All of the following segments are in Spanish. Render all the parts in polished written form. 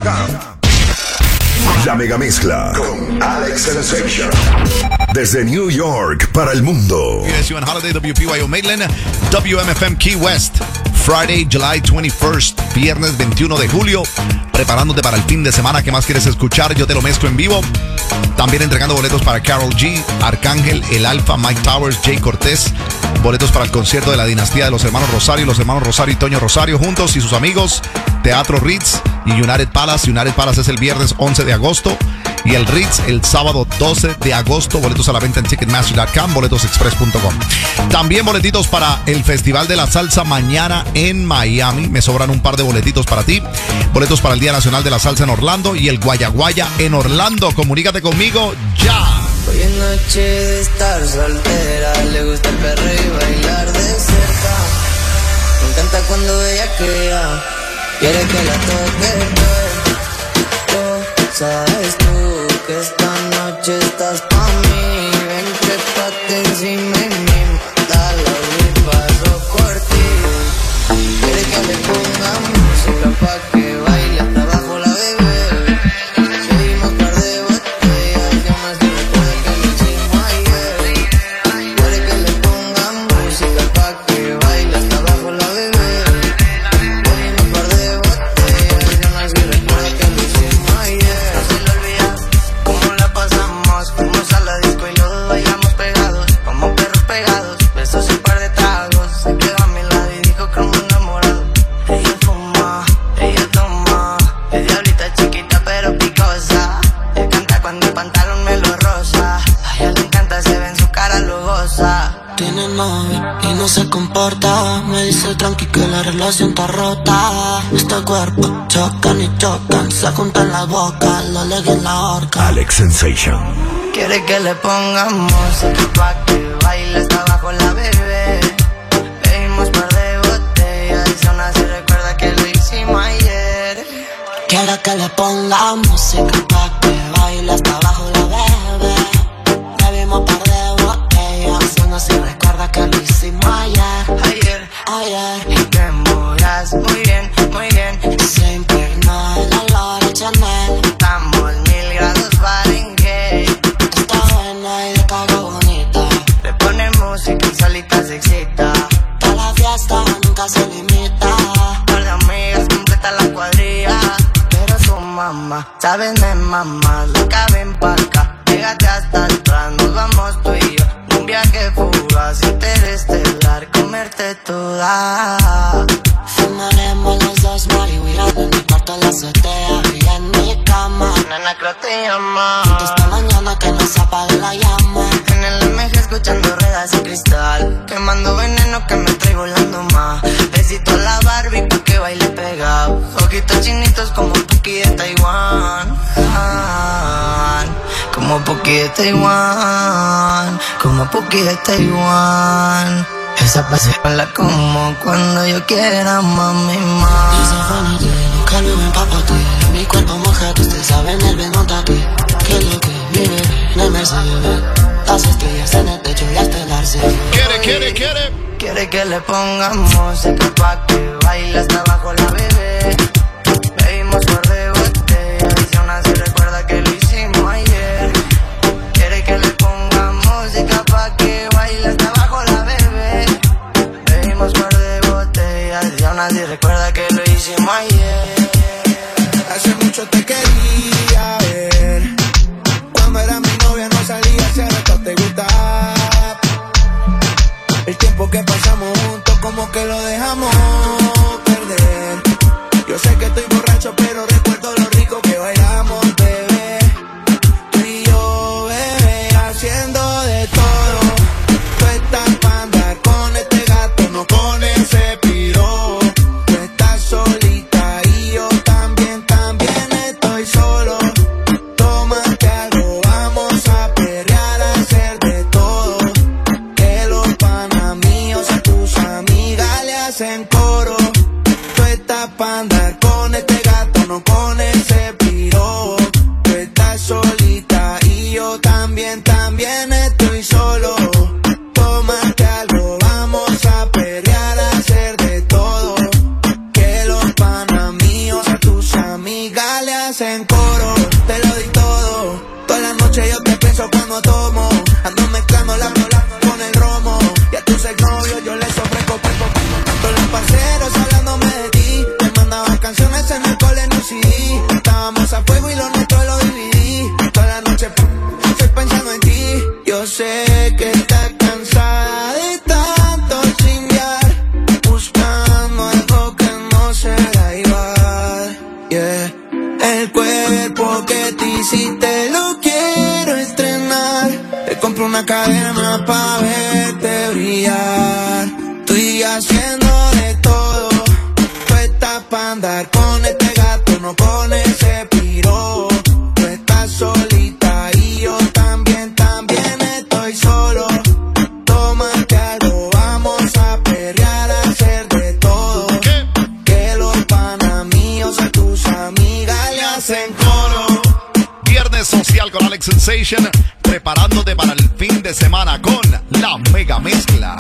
La mega mezcla con Alex Sensation. Desde New York para el mundo. USU and Holiday, WPYO Maitland, WMFM Key West. Friday, July 21st, viernes 21 de julio. Preparándote para el fin de semana. ¿Qué más quieres escuchar? Yo te lo mezclo en vivo. También entregando boletos para Karol G, Arcángel, El Alfa, Mike Towers, Jay Cortés. Boletos para el concierto de la dinastía de los hermanos Rosario y Toño Rosario juntos y sus amigos. Teatro Ritz y United Palace. United Palace es el viernes 11 de agosto. Y el Ritz el sábado 12 de agosto. Boletos a la venta en Ticketmaster.com, boletosexpress.com. También boletitos para el Festival de la Salsa mañana en Miami. Me sobran un par de boletitos para ti. Boletos para el Día Nacional de la Salsa en Orlando y el Guayaguaya en Orlando. Comunícate conmigo ya. Hoy en noche de estar soltera, le gusta el perreo y bailar de cerca. Me encanta cuando ella crea, quiere que la toque todo. Sabes tú que esta noche estás pa' mí. Ven, trépate encima de mí, dale y paso por ti. Quiere que le ponga música pa' que baile hasta abajo la bebé. Pedimos par de botellas y aún así recuerda que lo hicimos ayer. Quiere que le ponga música pa' que baile hasta abajo la bebé. Pedimos par de botellas y aún así recuerda que lo hicimos ayer. No se le olvida cómo la pasamos. Fuimos a la disco y los dos bailamos pegados, como perros pegados. Besos y un par de tragos. Se quedó a mi lado y dijo como enamorado. Ella fuma, ella toma. Es diablita chiquita pero picosa. Ella canta cuando el pantalón me lo rosa. A ella le encanta, se ve en su cara, lo goza. Tiene novio y no se comporta. Me dice tranqui que la relación está rota. Este cuerpo chocan y chocan. Se juntan la boca, lo leguen en la horca. Alex Sensation. Quiere que le pongamos música pa' que baile hasta abajo la bebé. Pedimos par de botellas y aún así recuerda que lo hicimos ayer. Quiere que le ponga música pa' que baile hasta abajo la bebé. Bebimos par de botellas y aún así recuerda que lo hicimos ayer. Ayer, y te moras muy bien, muy bien. Se impregnó el olor a Chanel. Estamos 1000 grados Fahrenheit. Está buena y de cara bonita. Le pone música y solita se excita. Toda la fiesta nunca se limita. Par de amigas completa la cuadrilla. Pero tu mamá, sabes me mamá. Loca ven pa' acá, pégate hasta atrás. Nos vamos tú y yo, un viaje fugaz, interestelar, comerte toda. Fumaremos los dos marihuana en mi cuarto, en la azotea y en mi cama. Nena, creo te llama. Esta mañana que no se apague la llama. En el MG escuchando ruedas y cristal, quemando veneno que me estoy volando más. Besito a la Barbie pa' que baile pegado. Ojitos chinitos como Puki de Taiwán. Como Puki de Taiwán. Como Puki de Taiwán. Esa pasión la como cuando yo quiera, mami, más. Dice Fanny, nunca lo ven papote. Mi cuerpo mojado, ustedes saben el ven aquí. Que es lo que vive en el Mercedes. Las estrellas en el techo y hasta el arce. Quiere que le pongamos música pa' que baile hasta abajo la bebé. Bebimos par de botellas y aún así recuerda que lo hicimos ayer. Quiere que le pongamos música pa' que baile hasta abajo la bebé. Bebimos par de botellas y aún así recuerda que lo hicimos ayer. Hace mucho te quería ver. Cuando era mi novia no salía, hace rato te gustaba. El tiempo que pasamos juntos como que lo dejamos perder. Yo sé que estoy borracho pero recuerdo lo rico que bailamos, bebé. Tú y yo, bebé, haciendo de todo. Tú estás pa' andar con este gato, no con ese piro. Tú estás solita y yo también estoy hacen coro, te lo di todo. Toda la noche yo te pienso cuando tomo. Ando mezclando la con el romo. Y a tus exnovios yo les ofrezco pepo. Todos los parceros hablándome de ti. Me mandaban canciones en el cole en un CD. Estábamos a fuego y lo nuestro lo dividí. Toda la noche estoy pensando en ti. Yo sé que estás cansada de tanto chingar, buscando algo que no será igual. Yeah. El cuerpo que te hiciste lo quiero estrenar. Te compro una cadena pa' verte brillar. Estoy haciendo de todo. Tú estás pa' andar con este gato, no con ese piro. Tú estás solita y yo también estoy solo. Tómate algo, vamos a perrear, a hacer de todo. Que los panas míos a tus amigas le hacen coro. Viernes social con Alex Sensation, preparándote para el fin de semana con la mega mezcla.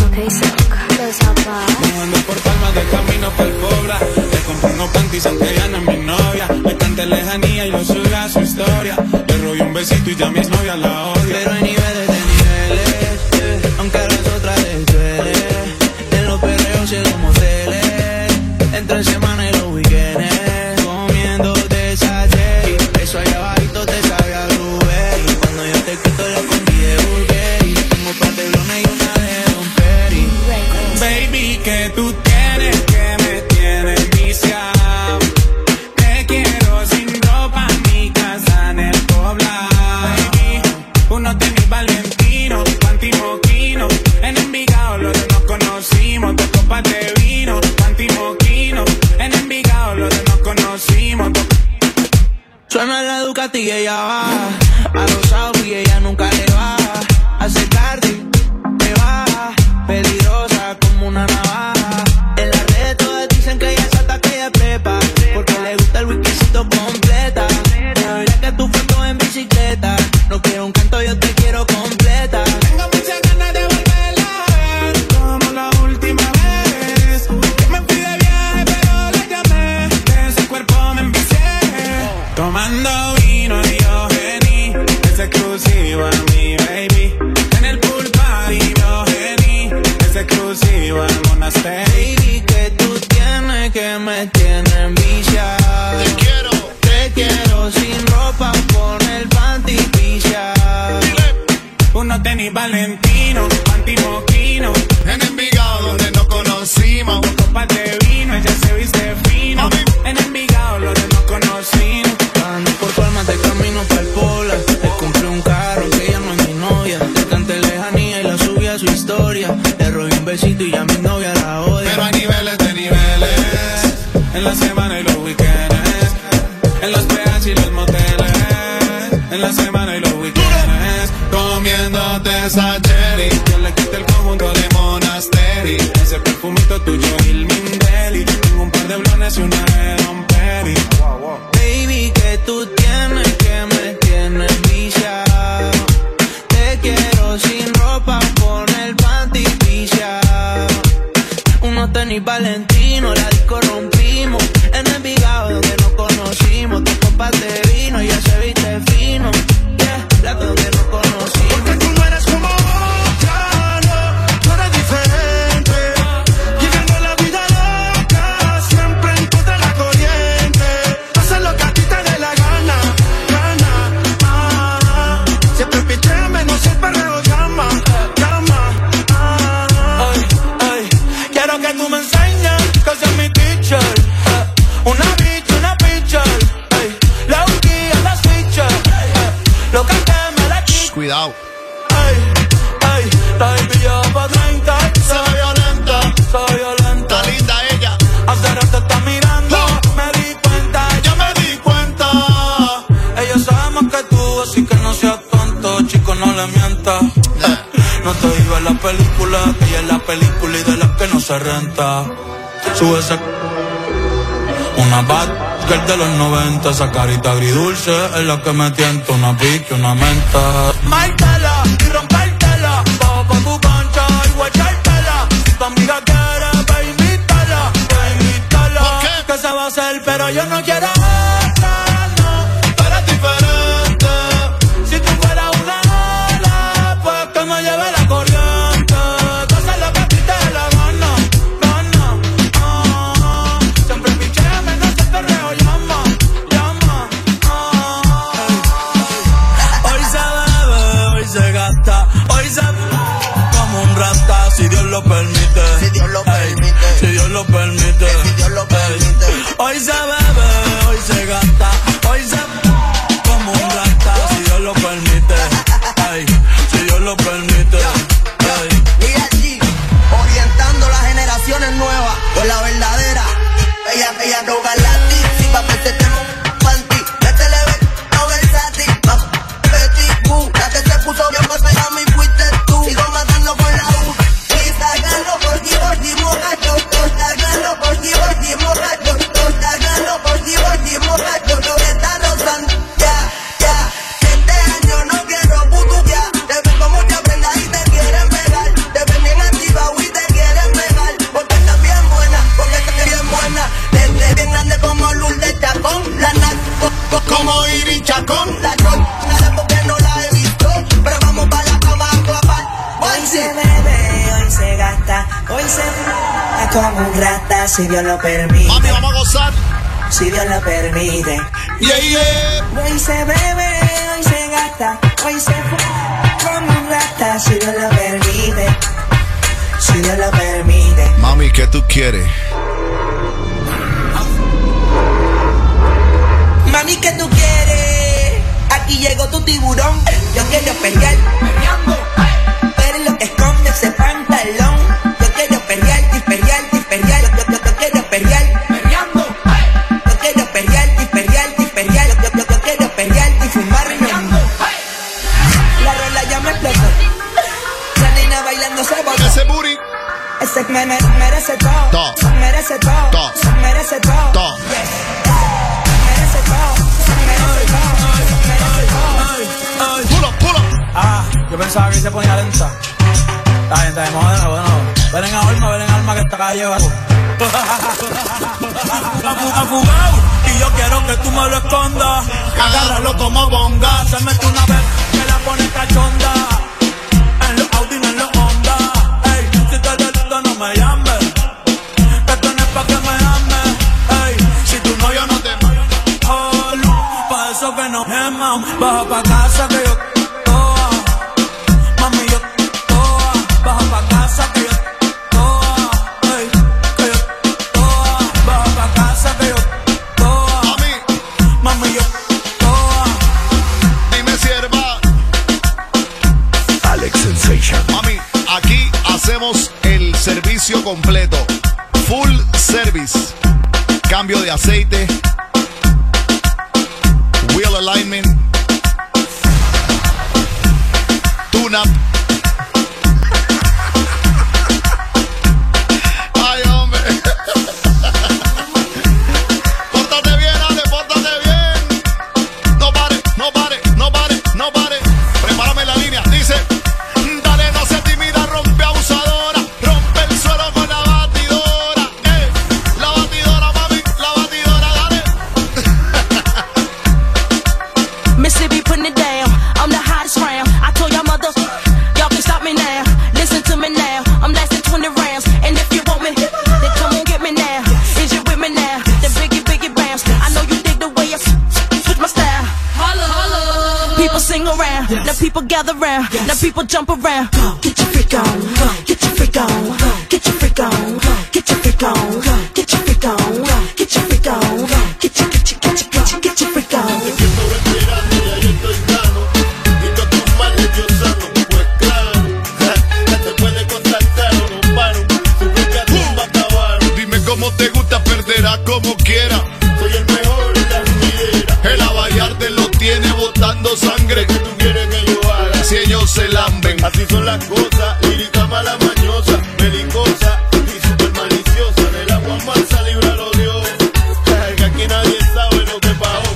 Me ando por palmas de camino pa'l Pobla. Le compré unos panties aunque ya no es mi novia. Me canta lejanía y lo sube a su historia. Le robé un besito y ya mi exnovia la odia. Pero hay niveles de niveles, aunque a las otras les duele. En los perreos y en los moteles, entre semana y los weekends, comiendo desayuno. Eso allá abajito te sabe a blueberry. Cuando yo te quito la combi de Burberry, tengo un par de blones y una de Don Perry. Baby, que tú tienes que me tienes viciado. Te quiero sin ropa en mi casa en el poblado. Baby, uno tenis Valentino, panty moquino. En Envigado los dos nos conocimos. Dos copas de vino, panty moquino. En Envigado los dos nos conocimos. Suena la Ducati y ella baja a los Audi y ella nunca le baja. Hace tarde, te baja, peligrosa como una navaja. En las redes todas dicen que ella salta, que ella prepa, porque le gusta el whiskycito completa. Debería que tu foto en bicicleta. No quiero un canto, yo te quiero completa. Tengo muchas ganas de volverla a ver, como la última vez. Que me fui de viaje pero la llamé, de ese cuerpo me envicié. Tomando vino Diogeni, es exclusiva mi baby. En el pool party Diogeni, es exclusiva el monasterio. Baby, que tú tienes que me tienes viciado. Te quiero sin ropa, con el panty pillado. Unos tenis Valentino, panty moquino. En Envigado donde nos conocimos. Copas de vino, ella se viste fino. En Envigado donde nos conocimos. Ando por palmas de camino pa'l Pobla. Le compré un carro que ella no es mi novia. Le canté lejanía y la subí a su historia. Le robé un besito y ya mi novia la odia. Pero hay niveles de niveles. En la semana y los weekends. En los peajes y los moteles. En la semana y los weekends. Comiéndote esa cherry. Yo le quité el conjunto de Monastery. Ese perfumito tuyo y Mindeli. Tengo un par de blones y una de Don Perry. Baby, que tú tienes que me tienes viciado. Te quiero sin ropa, con el panty pillado. Unos tenis Valentino, la disco rompimos. En Envigado donde nos conocimos. Dos copas de vino, ya se viste fino. Yeah, la donde nos conocimos. Porque tú no eres como otra, no, tú eres diferente. Viviendo la vida loca, siempre en contra de la corriente. Hacer lo que a ti te dé la gana, siempre picheme, no siempre reo llama. Quiero que tú me enseñes, que seas mi teacher. Una bitch, la guía, la switcher. Lo que te me la quita. Cuidado. La baby ya pa' 30. Soy violenta. Está linda ella. Hace rato está mirando. Me di cuenta, ya me di cuenta. Ella sabe más que tú, así que no seas tonto, chico, no le mientas. No te digo en la película, que ella es la película y de las que no se renta. Sube ese... Una bad girl de los 90, esa carita agridulce es la que me tienta. Una pique, una menta. Mártela y rompértela, bajo pa' tu cancha y guachártela. Tu amiga quiere, pa' invitarla, que se va a hacer, pero yo no quiero otra. como un rata si Dios lo permite. Mami, vamos a gozar. Si Dios lo permite. Yeah, yeah. Hoy se bebe, hoy se gasta, hoy se fuma como un rata si Dios lo permite. Si Dios lo permite. Mami, ¿qué tú quieres? Mami, ¿qué tú quieres? Aquí llegó tu tiburón. Yo quiero pelear, pero lo que esconde ese pantalón. Yo quiero pelear, disperear. Yo quiero pelear, yo quiero pelear, disperear. Yo quiero pelear y fumar. La rola ya me explotó. La nena bailando se botó. Ese booty. Ese merece todo. Merece todo. Merece todo. Pulo. Yo pensaba que se ponía lenta. Está bien, bueno. Ven en alma que esta calle va. Afugado, y yo quiero que tú me lo escondas. Agárralo como bonga. Se mete una vez, me la pone cachonda. En los Audi, en los Honda. Ey, si te detecto no me llames. Esto no es pa' que me ames. Ey, si tú no, yo no te pa' eso que no queman. Baja pa' casa que yo toa. Mami, yo toa. Baja pa' casa que yo toa. Ey, que yo toa. Baja pa' casa que yo toa. Mami, yo toa. Dime sierva. Alex Sensation. Mami, aquí hacemos el servicio completo. Full service. Cambio de aceite. Wheel alignment. Tune up. Ay, hombre. Pórtate bien, Ale, pórtate bien. No pare. Prepárame la línea. Dice, dale, no se timida, rompe abusadora. Rompe el suelo con la batidora. La batidora, mami, la batidora, dale. Mississippi putting it down. I'm the hottest round. I told y'all mothers, y'all can stop me now. Listen to me now. I'm lasting 20 rounds. And if you want me, then come on get me now. Is you with me now? The biggie bounce. I know you dig the way I switch my style. Holla. People sing around. Now people gather round. Now people jump around. Get your freak on. Get your freak on. Get your freak on. Get your freak on. Get your freak on. Get your freak on. Get your freak on. Dime cómo te gusta, perderás como quiera. Soy el mejor en la ruidera. El Abayarte lo tiene botando sangre. ¿Qué tú quieres que yo haga? Si ellos se lamben. Así son las cosas, lírica mala mañosa, belicosa y super maliciosa. Del agua mansa, líbralo Dios. Que aquí nadie sabe lo que pasó.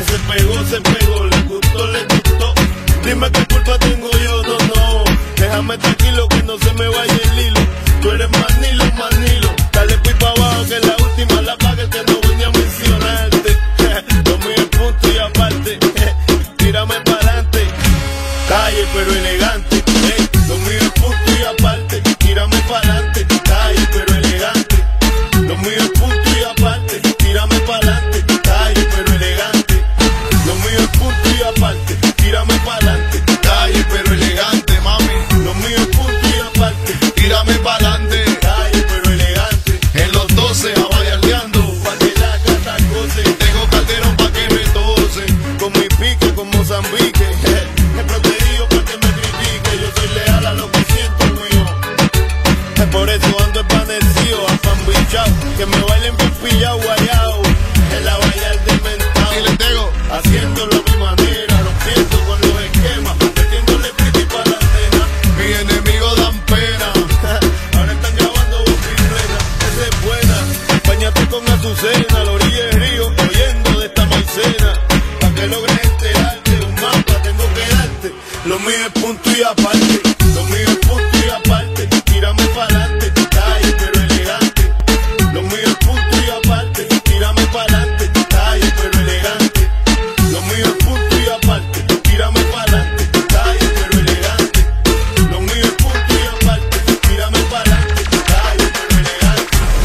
Se pegó, le gustó. Dime qué culpa tengo yo, no. Déjame tranquilo que no se me vaya el hilo. Tú eres manilo. Dale pipa abajo que la última la paga el que no vine a mencionarte. Lo mío es punto y aparte. Tírame pa'lante. Calle pero elegante. Lo mío es punto y aparte. Tírame pa'lante. Calle pero elegante. Lo mío es punto y aparte. Tírame pa'lante. Calle pero elegante. Lo mío es punto y aparte. Tírame pa'lante. Calle pero elegante, mami. Lo mío es punto y aparte. Tírame pa'lante. Calle pero elegante. En los 12 abayardeando. Pa' que la gata goce. Tengo calderón pa' que me tose. Con mi pique, con Mozambique. He protegido pa' que me critique. Yo soy leal a lo que siento mío. Por eso ando espanecido, afambichao. Que me bailen bien pillao, guayao. En la Bayarte mentao. Y le tengo. Haciéndolo a mi manera, rompiendo con los esquemas. Metiéndole pretty para la nena. Mi enemigo dan pena. Ahora están grabando boca y plena. Esa es buena. Báñate con Azucena, a la orilla del río, oyendo de esta maicena. Pa' que logres enterarte, un mapa tengo que darte. Lo mío es punto y aparte. Lo mío es punto y aparte. Tírame pa'lante, calle pero elegante. Lo mío es punto y aparte. Tírame pa'lante, calle pero elegante. Lo mío es punto y aparte. Tírame pa'lante, calle pero elegante. Lo mío es punto y aparte. Tírame pa'lante, calle pero elegante.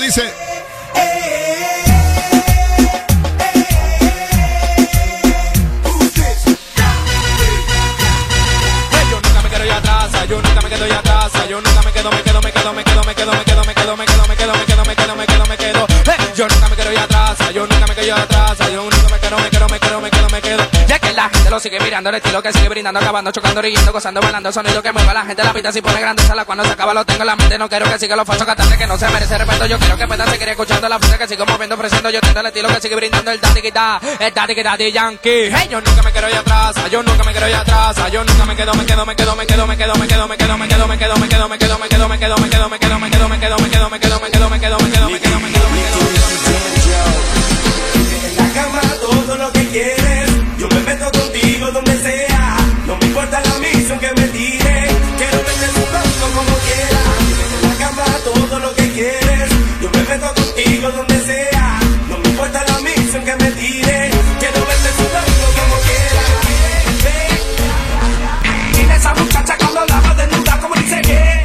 dice... Yo nunca me quedo ya atrás, yo nunca me quedo, Yo nunca me quedo ya que la gente lo sigue mirando, el estilo que sigue brindando, acabando, chocando, riendo, gozando, bailando, sonido que mueva a la gente, la pista si pone grande, sala cuando se acaba lo tengo en la mente, no quiero que siga los falsos cantantes que no se merece respeto, yo quiero que puedan seguir escuchando la música que sigo moviendo, ofreciendo, yo tengo el estilo que sigue brindando, el daddy yankee, hey, yo nunca me quedo ya atrás, yo nunca me quedo ya atrás, yo nunca me quedo, En la cama todo lo que quieres, yo me meto contigo donde sea, no me importa la misión que me tire, quiero verte sudando como quiera. En la cama todo lo que quieres, yo me meto contigo donde sea, no me importa la misión que me tire, quiero verte sudando como quiera. Mira esa muchacha cuando la va desnuda como dice que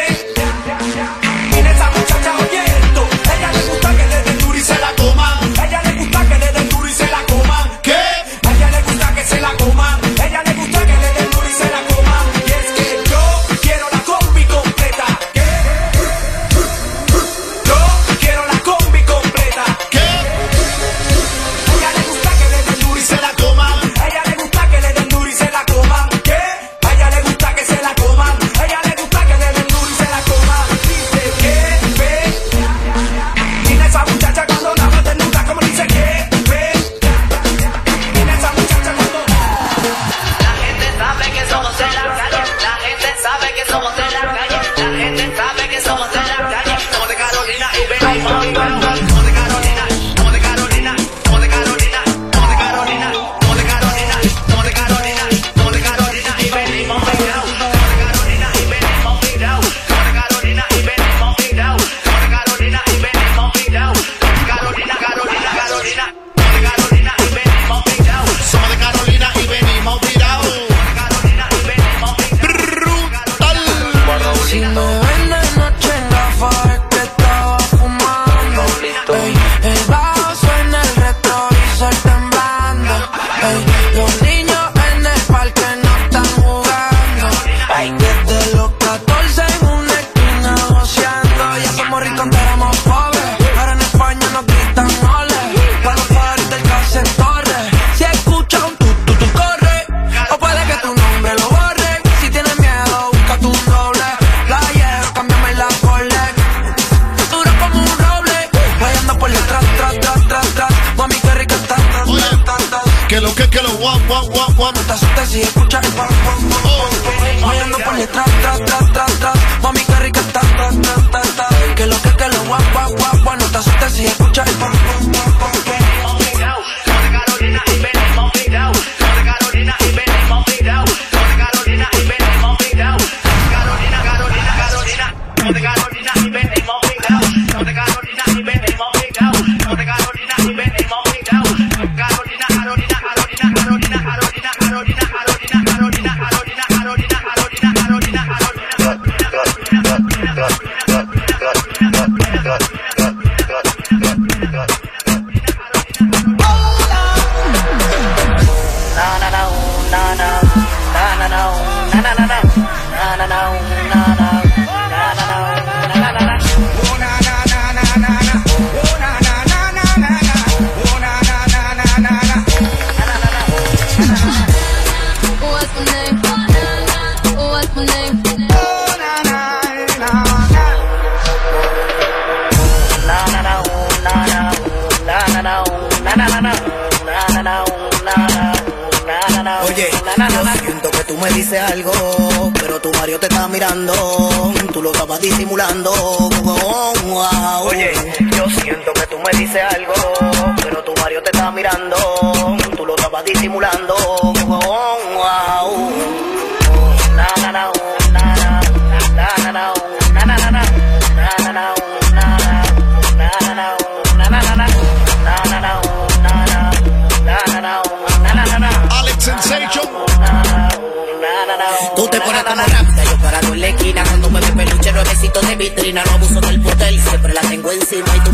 mira esa muchacha oyendo, ella le gusta que le den duro y se la coman, ella le gusta que le den duro y se la coman, ¿qué? A ella le gusta que se la coman, ella le gusta que le den duro y se la coman, y es que yo quiero la combi completa, ¿qué? Yo quiero la combi completa, ¿qué? A ella le gusta que le den duro y se la coman, a ella le gusta que le den duro y se la coman, ¿qué? A ella le gusta que se la coman, a ella le gusta que le den duro y se la coman, dice que ve, mira esa muchacha cuando la va desnuda como dice que ve, mira esa muchacha cuando La gente sabe que somos de la calle, la gente sabe que somos de la calle, la gente sabe que somos de la calle, somos de Carolina y venimos y vamos, somos de Carolina, somos de Carolina, somos de Carolina, somos de Carolina, somos de Carolina, somos de Carolina, somos de Carolina y venimos mirados, somos de Carolina y venimos mirados, somos de Carolina y venimos mirados, somos de Carolina y venimos mirados, Carolina, Carolina, Carolina, somos de Carolina y venimos mirados, Somos de Carolina y venimos virados. Si me ven de noche en gafas es que estaba fumando. Ey, el bajo suena el retrovisor temblando. Ey, los niños en el parque no están jugando. Ey, desde los 14 en una esquina goceando. Ya somos ricos, antes éramos pobres. Ahora en España nos gritan ole. Para los padres del caso en torre. Si escuchas un tú corre. O puede que tu nombre lo borre. Si tienes miedo, busca tu doble. Playero, cámbiame la cole. Duro como un roble. Vayando por detrás, tras. Mami, qué rica estás. Que lo guap. No te asustes si escuchas el pam. Vayando por detrás, tras. Mami, qué rica estás. Que lo guap. No te asustes si escuchas el pam. Oye, yo siento que tú me dices algo, pero tu Mario te está mirando, tú lo estabas disimulando. Oye, yo siento que tú me dices algo, pero tu Mario te está mirando, tú lo estabas disimulando. Alex Sensation. Tú te pones como rápida, yo parado en la esquina. Cuando me ve peluche, nuevecito de vitrina. No abuso del poder, siempre la tengo encima y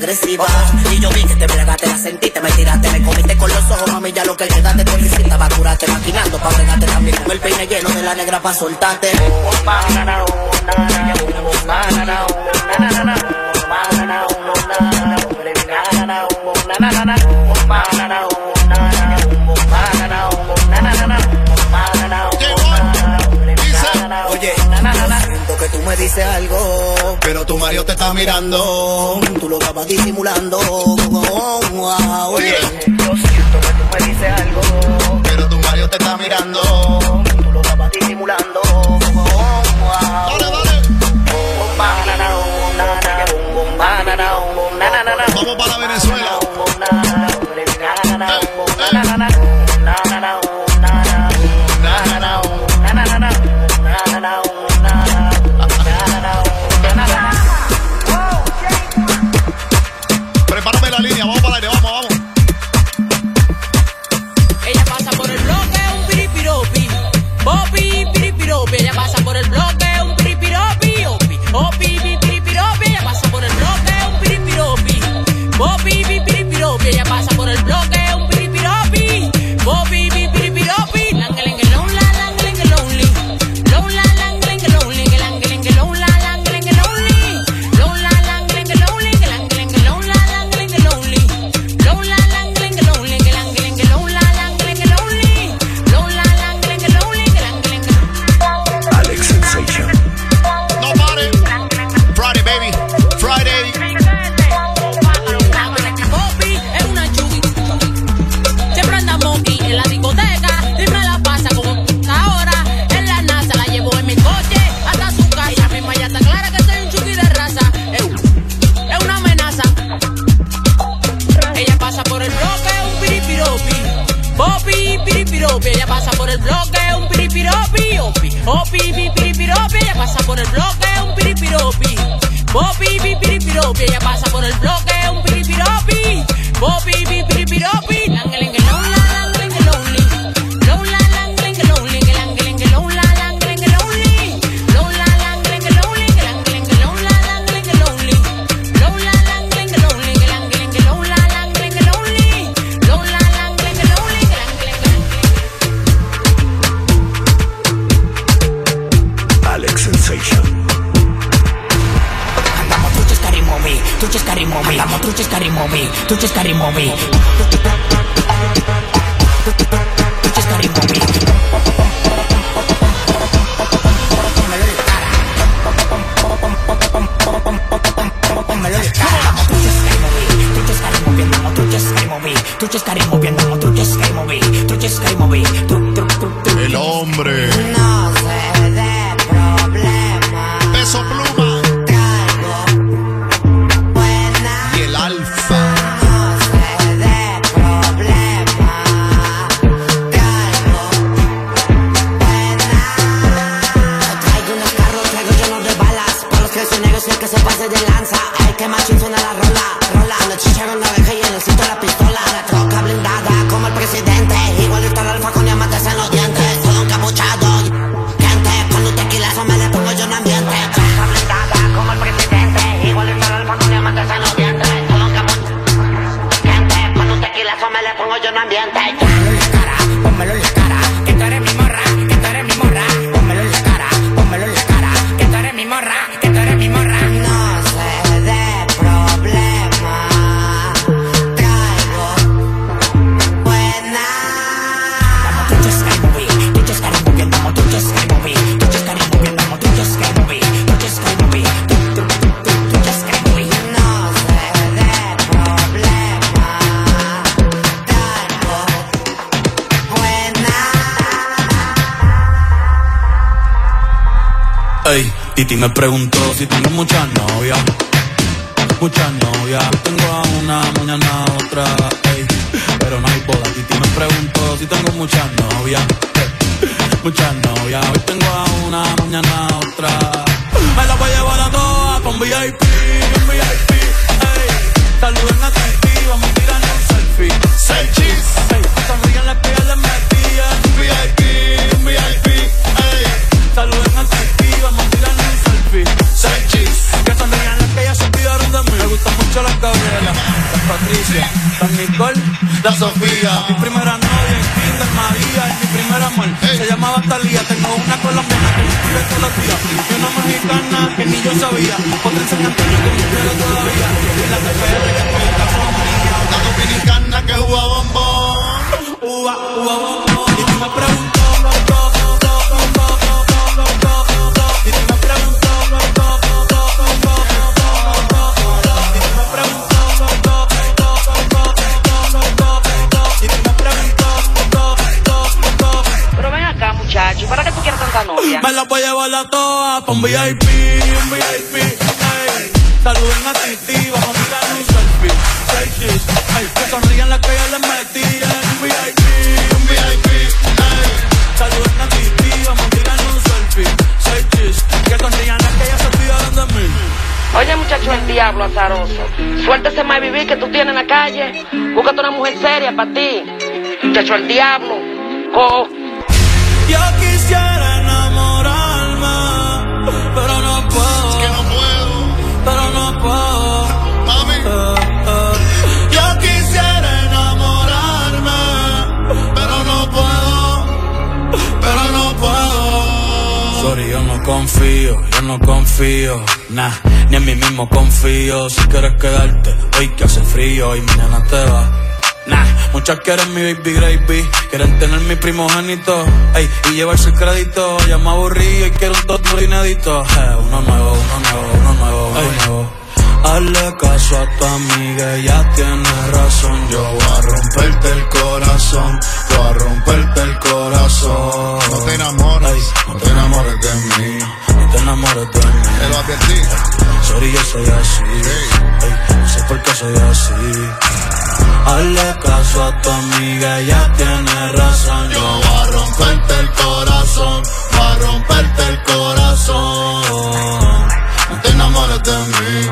agresiva. Y yo vi que te bregaste, la sentiste, me tiraste, me comiste con los ojos, mami, ya lo que quedaste te risita, va a curarte, maquinando, pa' bregarte también con el peine lleno de la negra pa' soltarte. Oye, siento que tú me dices algo, pero tu marido te está mirando. tú lo estabas disimulando. Oye, yo siento que tú me dices algo, Pero tu marido te está mirando. tú lo estabas disimulando. Dale, dale. Vamos para Venezuela. Prepárame la línea, vamos para el aire, vamos. Ella pasa por el bloque, un piripiropi. Popi, piripiropi. Ella pasa por el bloque, un piripiropi. Opi, opi, piripiropi. Ella pasa por el bloque, un piripiropi. Popi, piripiropi. Ella pasa por el bloque, un piripiropi. Popi, piripiropi. Langelengelon, la langelengelonly. Lon, la langelengelonly. Que langelengelon, la langelengelonly. Lon, la langelengelonly. Que langelengelon, la langelengelonly. Lon, la langelengelonly. Que langelengelon, la langelengelonly. Lon, la langelengelonly. Que langelengelon. Alex Sensation. No pare. Friday, baby. Friday. Popi es una chuki. Siempre andamos aquí en la discoteca. Y me la pasa como ahora. En la NASA la llevo en mi coche hasta su casa. Mi maya está clara que soy un chuki de raza. Es una amenaza. Ella pasa por el bloque, un piripiropi. Popi, piripiropi. Ella pasa por el bloque, un piripiropi. Opi, opi, piripiropi. Ella pasa por el bloque, un piripiropi. Popi, piripiropi. Ella pasa por el bloque, un piripiropi. Popi, piripiropi. Langelengelon, la langelengelonly. Lon, la langelengelonly. Que langelengelon, la langelengelonly. Lon, la langelengelonly. Que langelengelon, la langelengelonly. Lon, la langelengelonly. Que langelengelon, la langelengelonly. Lon, la langelengelonly. Que langelengelonly. Alex Sensation. Andamos truches cari mami, truches cari mami, andamos truches cari mami, truches cari mami. Truches cari mami. Pónmelo en la cara. Pónmelo en la cara. Andamos truches cari mami, truches cari mami, andamos truches cari mami, truches cari mami, andamos truches cari mami, truches cari mami. El hombre. No sé de problema. Peso Pluma. Y el Alfa. No sé de problema. Traigo unos carros, traigo llenos de balas. Para los que son negros y el que se pase de lanza. Ay, que machín suena la rola. La chicha con la abeja y necesito la pistola. La troca blindada como el presidente. Igualito al Alfa con diamantes en los dientes. Todo encapuchado. Gente, con un tequilazo me le pongo yo en ambiente. Troca blindada como el presidente. Igualito al Alfa con diamantes en los dientes. Todo encapuchado. Gente, con un tequilazo me le pongo yo en ambiente. Pónmelo en la cara, pónmelo en la cara. Que tú eres mi morra, que tú eres mi morra. Pónmelo en la cara, pónmelo en la cara. Que tú eres mi morra, que tú eres mi morra. No sé de problema. Traigo buena. Damos truches cari mami, truches cari mami, andamos truches cari mami, truches cari mami, andamos truches cari mami, truches cari mami, truches cari mami. No sé de problema. Traigo buena. Ey, Titi me preguntó si tengo muchas novias. Muchas novias. Tengo a una, mañana a otra. Ey, pero no hay boda. Titi me preguntó si tengo muchas novias. Muchas novias. Hoy tengo a una, mañana a otra. Me la voy a llevar a todas con VIP. Un VIP. Ey, saluden a Titi. Vamos a tirar un selfie. Say cheese. Ey, sonríen las que ya les metía. VIP, VIP. Ey. Saluden a Titi. Vamos a tirar un selfie. Say cheese. Que sonrían las que ya se olvidaron de mí. Me gustan mucho las Gabriela, las Patricia, las Nicole, la Sofía. Mi primera novia es Kinder María y mi primer amor se llamaba Talía. Tengo una colombiana que me escribe todos los días y una mexicana que ni yo sabía. Otra en San Antonio que me quiero todavía. Y la TPR que me gusta son mías. Una dominicana que juega bombón. Juega bombón. Y tú me preguntas. ¿Para qué tú quieres tanta novia? Me la voy a llevar a todas pa' un VIP, ey. Saluden a Titi, vamos a tirar un selfie. Say cheese, ey. Que sonrían las que ya les metí en un VIP, ey. Saluden a Titi, vamos a tirar un selfie. Say cheese, que sonrían las que ya se olvidaron de mí. Oye, muchacho, el diablo azaroso. Suéltese más vivir que tú tienes en la calle. Búscate una mujer seria para ti. Muchacho, el diablo. Yo quisiera enamorarme, pero no puedo. Es que no puedo. Pero no puedo. Mami. Yo quisiera enamorarme, pero no puedo. Pero no puedo. Sorry, yo no confío. Nah, ni en mí mismo confío. Si quieres quedarte, hoy que hace frío y mañana te vas. Nah, muchas quieren mi baby gravy, quieren tener mi primogénito, ey, y llevarse el crédito. Ya me aburrí y quiero un todo inédito. Uno nuevo. Hazle caso a tu amiga, ella tiene razón. Yo voy a romperte el corazón, No te enamores. Ey, no te enamores de mí, Te lo advertí. Sorry, yo soy así, ey, no sé por qué soy así. Hazle caso a tu amiga, ella tiene razón. Yo voy a romperte el corazón, No te enamores de mí,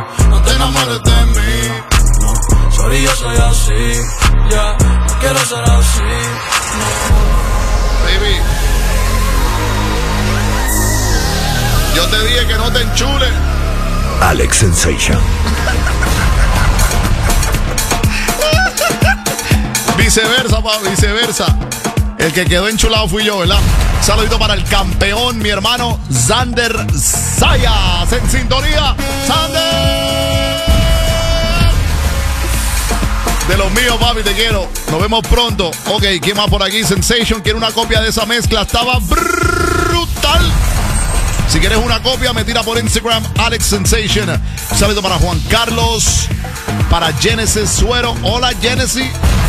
No, sorry, yo soy así, ya, no quiero ser así, no. Baby, yo te dije que no te enchules. Alex Sensation. Viceversa, Pablo, viceversa. El que quedó enchulado fui yo, ¿verdad? Saludito para el campeón, mi hermano Xander Sayas. En sintonía, Xander. De los míos, papi, te quiero. Nos vemos pronto. Ok, ¿quién más por aquí? Sensation quiere una copia de esa mezcla. Estaba brutal. Si quieres una copia, me tira por Instagram, Alex Sensation. Un saludo para Juan Carlos, para Genesis Suero. Hola, Genesis.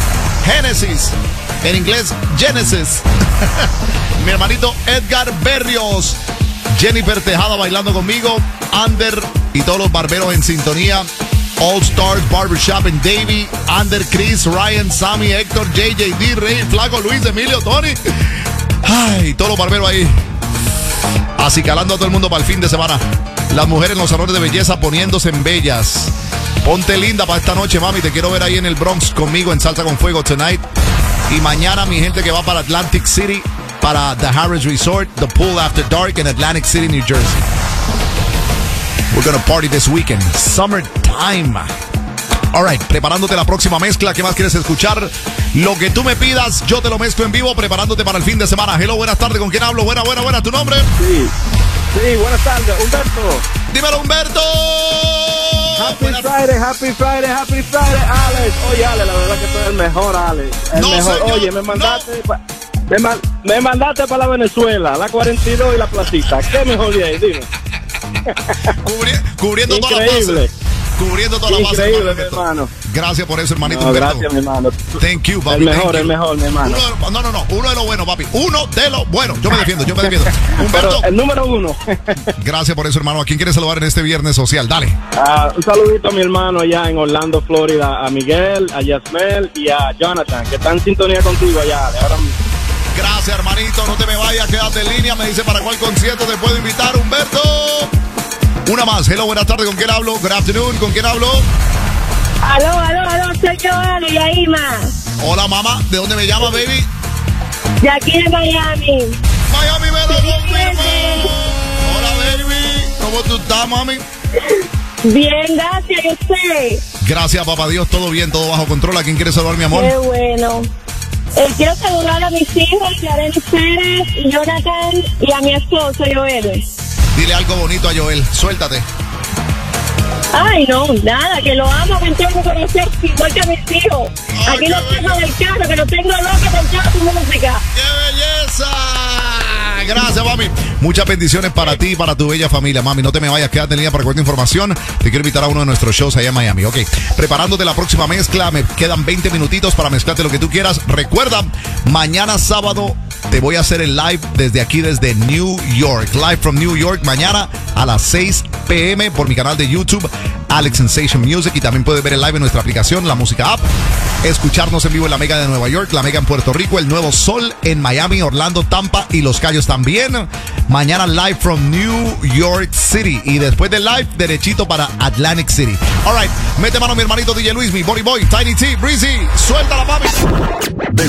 En inglés, Genesis. Mi hermanito Edgar Berrios. Jennifer Tejada bailando conmigo. Ander y todos los barberos en sintonía. All Stars Barbershop en Davie. Ander, Chris, Ryan, Sammy, Héctor, JJD, Rey, Flaco, Luis, Emilio, Tony. Ay, todos los barberos ahí. Acicalando a todo el mundo para el fin de semana. Las mujeres en los salones de belleza poniéndose en bellas. Ponte linda para esta noche, mami. Te quiero ver ahí en el Bronx conmigo en Salsa con Fuego tonight. Y mañana mi gente que va para Atlantic City, para The Harris Resort, The Pool After Dark en Atlantic City, New Jersey. We're gonna party this weekend. Summertime. Alright, preparándote la próxima mezcla. ¿Qué más quieres escuchar? Lo que tú me pidas, yo te lo mezclo en vivo, preparándote para el fin de semana. Hello, buenas tardes. ¿Con quién hablo? Buena. ¿Tu nombre? Sí, buenas tardes. Humberto. Dímelo, Humberto. Happy Friday, Alex. Oye, Alex, la verdad que tú eres el mejor, Alex. El mejor. Señor, oye, me mandaste para la Venezuela, la 42 y la placita. ¿Qué mejor de ahí? Dime. Cubriendo todas las bases. Cubriendo todas las bases. Increíble, mi hermano. Gracias por eso, hermanito. No, gracias, mi hermano. Thank you, papi. El mejor, mi hermano. Uno de lo bueno, papi. Uno de lo bueno. Yo me defiendo. Humberto. Pero el número uno. Gracias por eso, hermano. ¿A quién quieres saludar en este viernes social? Dale. Un saludito a mi hermano allá en Orlando, Florida. A Miguel, a Yasmel y a Jonathan, que están en sintonía contigo allá. Ahora mismo. Gracias, hermanito. No te me vayas, quédate en línea. Me dice para cuál concierto te puedo invitar, Humberto. Una más. Hello, buenas tardes. ¿Con quién hablo? Good afternoon. ¿Con quién hablo? Aló, soy Joana Yaima. Hola, mamá. ¿De dónde me llama, baby? De aquí de Miami. Miami, me lo confirmo. Hola, baby. ¿Cómo tú estás, mami? Bien, gracias, ¿y usted? Gracias, papá Dios, todo bien, todo bajo control. ¿A quién quieres saludar, mi amor? Qué bueno. Quiero saludar a mis hijos, Yareli Pérez y Jonathan, y a mi esposo, Joel. Dile algo bonito a Joel, suéltate. Ay, no, nada, que lo amo con todo mi corazón, igual que a mis hijos. Aquí lo tengo en el carro, que lo tengo loco con toda su música. ¡Qué belleza! Gracias, mami. Muchas bendiciones para ti y para tu bella familia, mami. No te me vayas, quédate en línea para cualquier información. Te quiero invitar a uno de nuestros shows allá en Miami, ok. Preparándote la próxima mezcla, me quedan 20 minutitos para mezclarte lo que tú quieras. Recuerda, mañana sábado te voy a hacer el live desde aquí, desde New York. Live from New York, mañana a las 6 p.m. por mi canal de YouTube, Alex Sensation Music. Y también puedes ver el live en nuestra aplicación, la música app. Escucharnos en vivo en la Mega de Nueva York, la Mega en Puerto Rico, el Nuevo Sol en Miami, Orlando, Tampa y Los Cayos también. Mañana live from New York City. Y después del live, derechito para Atlantic City. All right, mete mano mi hermanito DJ Luis, mi Body Boy, Tiny T, Breezy. Suelta la mami.